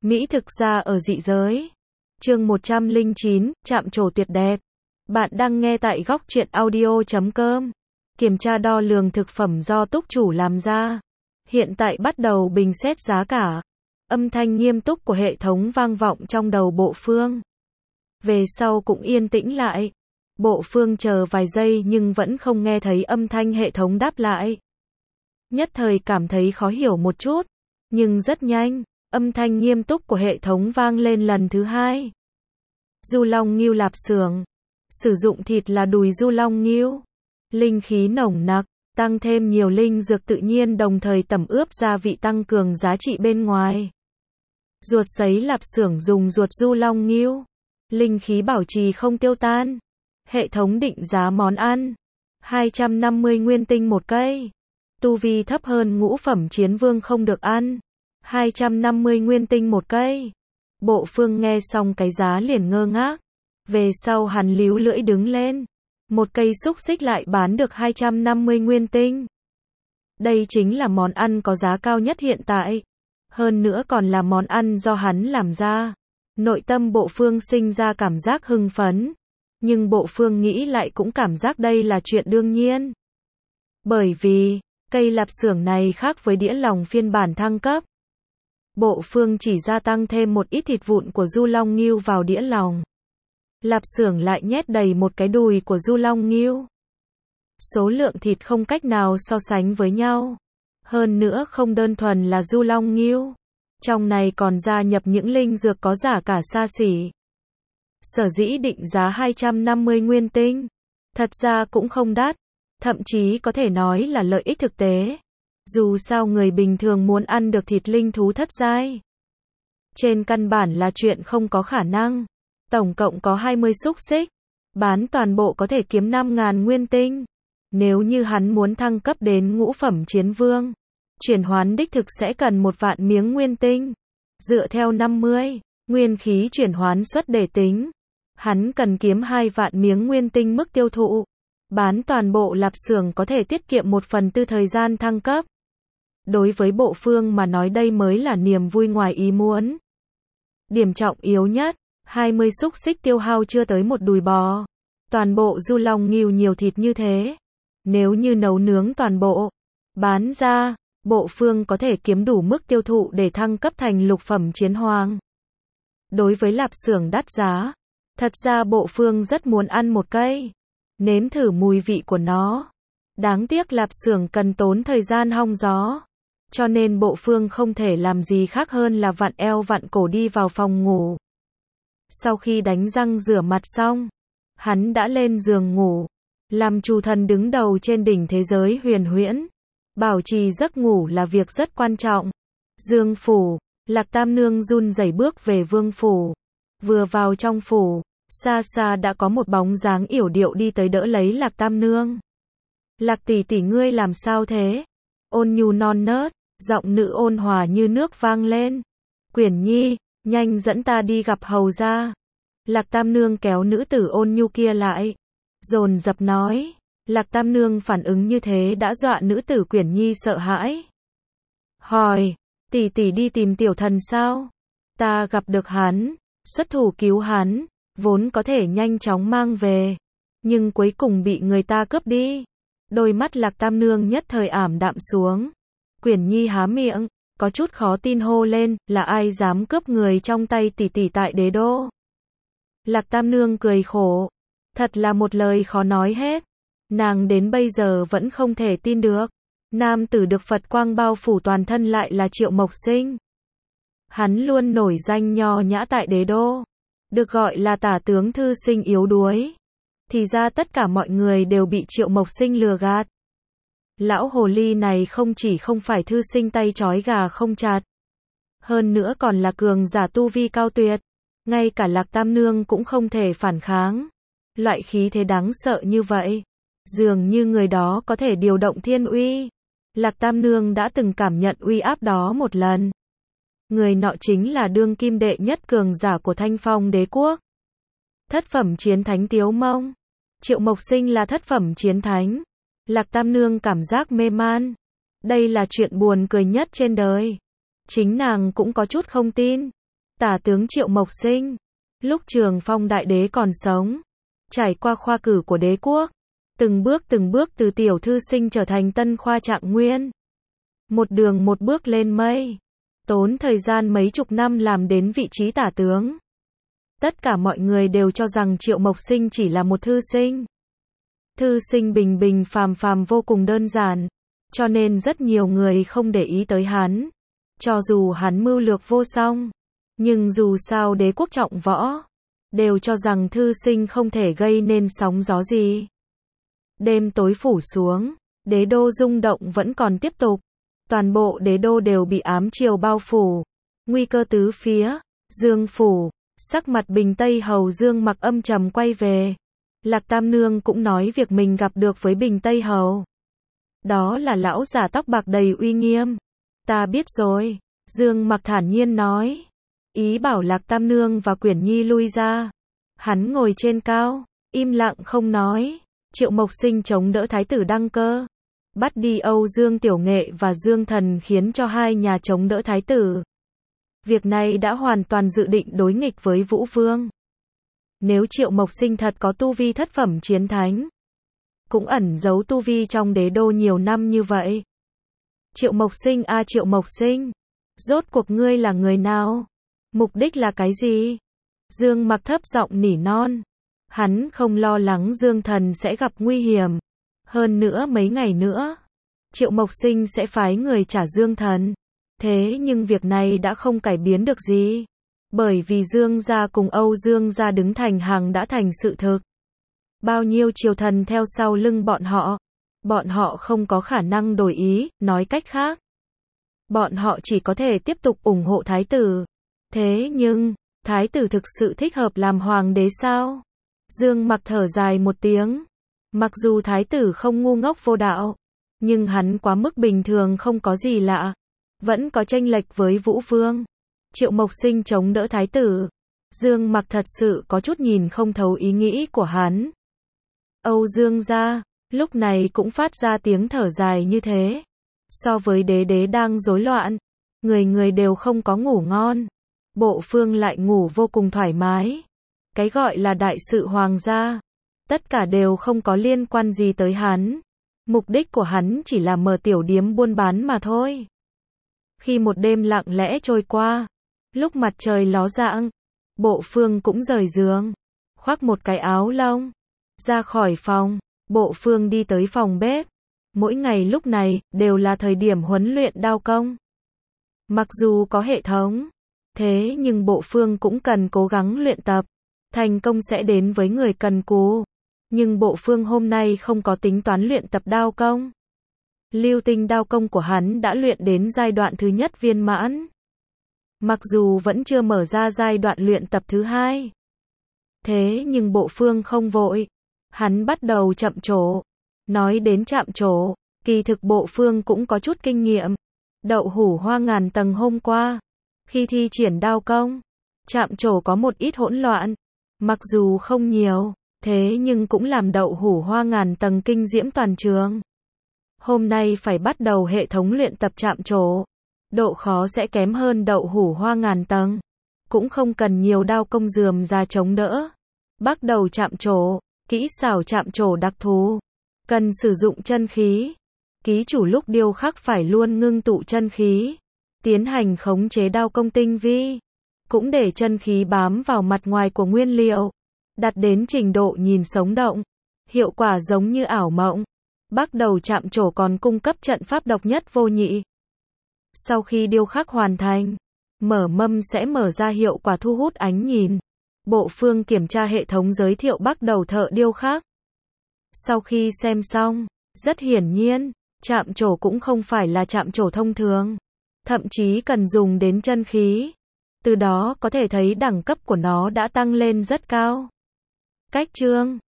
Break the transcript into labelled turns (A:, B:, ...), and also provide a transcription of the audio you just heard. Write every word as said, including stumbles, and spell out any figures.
A: Mỹ thực ra ở dị giới. Chương một trăm lẻ chín, chạm trổ tuyệt đẹp. Bạn đang nghe tại góc truyện audio chấm com. Kiểm tra đo lường thực phẩm do túc chủ làm ra. Hiện tại bắt đầu bình xét giá cả. Âm thanh nghiêm túc của hệ thống vang vọng trong đầu Bộ Phương. Về sau cũng yên tĩnh lại. Bộ Phương chờ vài giây nhưng vẫn không nghe thấy âm thanh hệ thống đáp lại. Nhất thời cảm thấy khó hiểu một chút. Nhưng rất nhanh, âm thanh nghiêm túc của hệ thống vang lên lần thứ hai. Du long ngưu lạp xưởng. Sử dụng thịt là đùi du long ngưu. Linh khí nồng nặc, tăng thêm nhiều linh dược tự nhiên đồng thời tẩm ướp gia vị tăng cường giá trị bên ngoài. Ruột sấy lạp xưởng dùng ruột du long ngưu. Linh khí bảo trì không tiêu tan. Hệ thống định giá món ăn. hai trăm năm mươi nguyên tinh một cây. Tu vi thấp hơn ngũ phẩm chiến vương không được ăn. hai trăm năm mươi nguyên tinh một cây. Bộ Phương nghe xong cái giá liền ngơ ngác. Về sau hắn líu lưỡi đứng lên. Một cây xúc xích lại bán được hai trăm năm mươi nguyên tinh. Đây chính là món ăn có giá cao nhất hiện tại. Hơn nữa còn là món ăn do hắn làm ra. Nội tâm Bộ Phương sinh ra cảm giác hưng phấn. Nhưng Bộ Phương nghĩ lại cũng cảm giác đây là chuyện đương nhiên. Bởi vì, cây lạp xưởng này khác với đĩa lòng phiên bản thăng cấp. Bộ Phương chỉ gia tăng thêm một ít thịt vụn của du long ngưu vào đĩa lòng. Lạp xưởng lại nhét đầy một cái đùi của du long ngưu. Số lượng thịt không cách nào so sánh với nhau. Hơn nữa không đơn thuần là du long ngưu. Trong này còn gia nhập những linh dược có giá cả xa xỉ. Sở dĩ định giá hai trăm năm mươi nguyên tinh. Thật ra cũng không đắt. Thậm chí có thể nói là lợi ích thực tế. Dù sao người bình thường muốn ăn được thịt linh thú thất giai. Trên căn bản là chuyện không có khả năng. Tổng cộng có hai mươi xúc xích. Bán toàn bộ có thể kiếm năm ngàn nguyên tinh. Nếu như hắn muốn thăng cấp đến ngũ phẩm chiến vương. Chuyển hoán đích thực sẽ cần một vạn miếng nguyên tinh. Dựa theo năm mươi. Nguyên khí chuyển hoán suất để tính. Hắn cần kiếm hai vạn miếng nguyên tinh mức tiêu thụ. Bán toàn bộ lạp xưởng có thể tiết kiệm một phần tư thời gian thăng cấp. Đối với Bộ Phương mà nói đây mới là niềm vui ngoài ý muốn. Điểm trọng yếu nhất, hai mươi xúc xích tiêu hao chưa tới một đùi bò. Toàn bộ du long ngưu nhiều thịt như thế. Nếu như nấu nướng toàn bộ, bán ra, Bộ Phương có thể kiếm đủ mức tiêu thụ để thăng cấp thành lục phẩm chiến hoàng. Đối với lạp xưởng đắt giá, thật ra Bộ Phương rất muốn ăn một cây. Nếm thử mùi vị của nó. Đáng tiếc lạp xưởng cần tốn thời gian hong gió. Cho nên Bộ Phương không thể làm gì khác hơn là vặn eo vặn cổ đi vào phòng ngủ. Sau khi đánh răng rửa mặt xong, hắn đã lên giường ngủ. Làm chủ thần đứng đầu trên đỉnh thế giới huyền huyễn. Bảo trì giấc ngủ là việc rất quan trọng. Dương phủ, Lạc Tam Nương run rẩy bước về vương phủ. Vừa vào trong phủ, xa xa đã có một bóng dáng yểu điệu đi tới đỡ lấy Lạc Tam Nương. Lạc tỷ tỷ ngươi làm sao thế? Ôn nhu non nớt, giọng nữ ôn hòa như nước vang lên. Quyển Nhi, nhanh dẫn ta đi gặp hầu gia. Lạc Tam Nương kéo nữ tử ôn nhu kia lại. Dồn dập nói. Lạc Tam Nương phản ứng như thế đã dọa nữ tử Quyển Nhi sợ hãi. Hỏi, tỷ tỷ đi tìm tiểu thần sao? Ta gặp được hắn, xuất thủ cứu hắn, vốn có thể nhanh chóng mang về. Nhưng cuối cùng bị người ta cướp đi. Đôi mắt Lạc Tam Nương nhất thời ảm đạm xuống. Quyển Nhi há miệng, có chút khó tin hô lên, là ai dám cướp người trong tay tỷ tỷ tại đế đô? Lạc Tam Nương cười khổ. Thật là một lời khó nói hết. Nàng đến bây giờ vẫn không thể tin được. Nam tử được Phật quang bao phủ toàn thân lại là Triệu Mộc Sinh. Hắn luôn nổi danh nho nhã tại đế đô. Được gọi là tả tướng thư sinh yếu đuối. Thì ra tất cả mọi người đều bị Triệu Mộc Sinh lừa gạt. Lão hồ ly này không chỉ không phải thư sinh tay trói gà không chặt. Hơn nữa còn là cường giả tu vi cao tuyệt. Ngay cả Lạc Tam Nương cũng không thể phản kháng. Loại khí thế đáng sợ như vậy. Dường như người đó có thể điều động thiên uy. Lạc Tam Nương đã từng cảm nhận uy áp đó một lần. Người nọ chính là đương kim đệ nhất cường giả của Thanh Phong đế quốc. Thất phẩm chiến thánh Tiếu Mông. Triệu Mộc Sinh là thất phẩm chiến thánh. Lạc Tam Nương cảm giác mê man. Đây là chuyện buồn cười nhất trên đời. Chính nàng cũng có chút không tin. Tả tướng Triệu Mộc Sinh, lúc Trường Phong đại đế còn sống, trải qua khoa cử của đế quốc, từng bước từng bước từ tiểu thư sinh trở thành tân khoa trạng nguyên. Một đường một bước lên mây, tốn thời gian mấy chục năm làm đến vị trí tả tướng. Tất cả mọi người đều cho rằng Triệu Mộc Sinh chỉ là một thư sinh. Thư sinh bình bình phàm phàm vô cùng đơn giản, cho nên rất nhiều người không để ý tới hắn. Cho dù hắn mưu lược vô song, nhưng dù sao đế quốc trọng võ, đều cho rằng thư sinh không thể gây nên sóng gió gì. Đêm tối phủ xuống, đế đô rung động vẫn còn tiếp tục. Toàn bộ đế đô đều bị ám triều bao phủ. Nguy cơ tứ phía. Dương phủ, sắc mặt Bình Tây Hầu Dương Mặc âm trầm quay về. Lạc Tam Nương cũng nói việc mình gặp được với Bình Tây Hầu. Đó là lão giả tóc bạc đầy uy nghiêm. Ta biết rồi. Dương Mặc thản nhiên nói. Ý bảo Lạc Tam Nương và Quyển Nhi lui ra. Hắn ngồi trên cao, im lặng không nói. Triệu Mộc Sinh chống đỡ thái tử đăng cơ, bắt đi Âu Dương Tiểu Nghệ và Dương Thần khiến cho hai nhà chống đỡ thái tử. Việc này đã hoàn toàn dự định đối nghịch với Vũ Vương. Nếu Triệu Mộc Sinh thật có tu vi thất phẩm chiến thánh, cũng ẩn giấu tu vi trong đế đô nhiều năm như vậy. Triệu Mộc Sinh a à, Triệu Mộc Sinh, rốt cuộc ngươi là người nào? Mục đích là cái gì? Dương Mặc thấp giọng nỉ non. Hắn không lo lắng Dương Thần sẽ gặp nguy hiểm. Hơn nữa mấy ngày nữa, Triệu Mộc Sinh sẽ phái người trả Dương Thần. Thế nhưng việc này đã không cải biến được gì. Bởi vì Dương gia cùng Âu Dương gia đứng thành hàng đã thành sự thực. Bao nhiêu triều thần theo sau lưng bọn họ. Bọn họ không có khả năng đổi ý, nói cách khác. Bọn họ chỉ có thể tiếp tục ủng hộ thái tử. Thế nhưng, thái tử thực sự thích hợp làm hoàng đế sao? Dương Mặc thở dài một tiếng. Mặc dù thái tử không ngu ngốc vô đạo, nhưng hắn quá mức bình thường không có gì lạ. Vẫn có chênh lệch với Vũ Vương. Triệu Mộc Sinh chống đỡ thái tử. Dương Mặc thật sự có chút nhìn không thấu ý nghĩ của hắn. Âu Dương gia, lúc này cũng phát ra tiếng thở dài như thế. So với đế đế đang rối loạn, người người đều không có ngủ ngon. Bộ Phương lại ngủ vô cùng thoải mái. Cái gọi là đại sự hoàng gia, tất cả đều không có liên quan gì tới hắn. Mục đích của hắn chỉ là mở tiểu điếm buôn bán mà thôi. Khi một đêm lặng lẽ trôi qua, lúc mặt trời ló dạng, Bộ Phương cũng rời giường, khoác một cái áo lông, ra khỏi phòng. Bộ Phương đi tới phòng bếp. Mỗi ngày lúc này đều là thời điểm huấn luyện đao công. Mặc dù có hệ thống, thế nhưng Bộ Phương cũng cần cố gắng luyện tập. Thành công sẽ đến với người cần cù. Nhưng Bộ Phương hôm nay không có tính toán luyện tập đao công. Lưu tinh đao công của hắn đã luyện đến giai đoạn thứ nhất viên mãn. Mặc dù vẫn chưa mở ra giai đoạn luyện tập thứ hai. Thế nhưng Bộ Phương không vội. Hắn bắt đầu chậm trổ. Nói đến chạm trổ, kỳ thực Bộ Phương cũng có chút kinh nghiệm. Đậu hủ hoa ngàn tầng hôm qua, khi thi triển đao công, chạm trổ có một ít hỗn loạn. Mặc dù không nhiều, thế nhưng cũng làm đậu hủ hoa ngàn tầng kinh diễm toàn trường. Hôm nay phải bắt đầu hệ thống luyện tập chạm trổ. Độ khó sẽ kém hơn đậu hủ hoa ngàn tầng. Cũng không cần nhiều đao công rườm ra chống đỡ. Bắt đầu chạm trổ, kỹ xảo chạm trổ đặc thù. Cần sử dụng chân khí. Ký chủ lúc điêu khắc phải luôn ngưng tụ chân khí. Tiến hành khống chế đao công tinh vi. Cũng để chân khí bám vào mặt ngoài của nguyên liệu. Đặt đến trình độ nhìn sống động. Hiệu quả giống như ảo mộng. Bắt đầu chạm trổ còn cung cấp trận pháp độc nhất vô nhị. Sau khi điêu khắc hoàn thành, mở mâm sẽ mở ra hiệu quả thu hút ánh nhìn. Bộ Phương kiểm tra hệ thống giới thiệu bắt đầu thợ điêu khắc. Sau khi xem xong, rất hiển nhiên, chạm trổ cũng không phải là chạm trổ thông thường. Thậm chí cần dùng đến chân khí. Từ đó có thể thấy đẳng cấp của nó đã tăng lên rất cao. Cách chương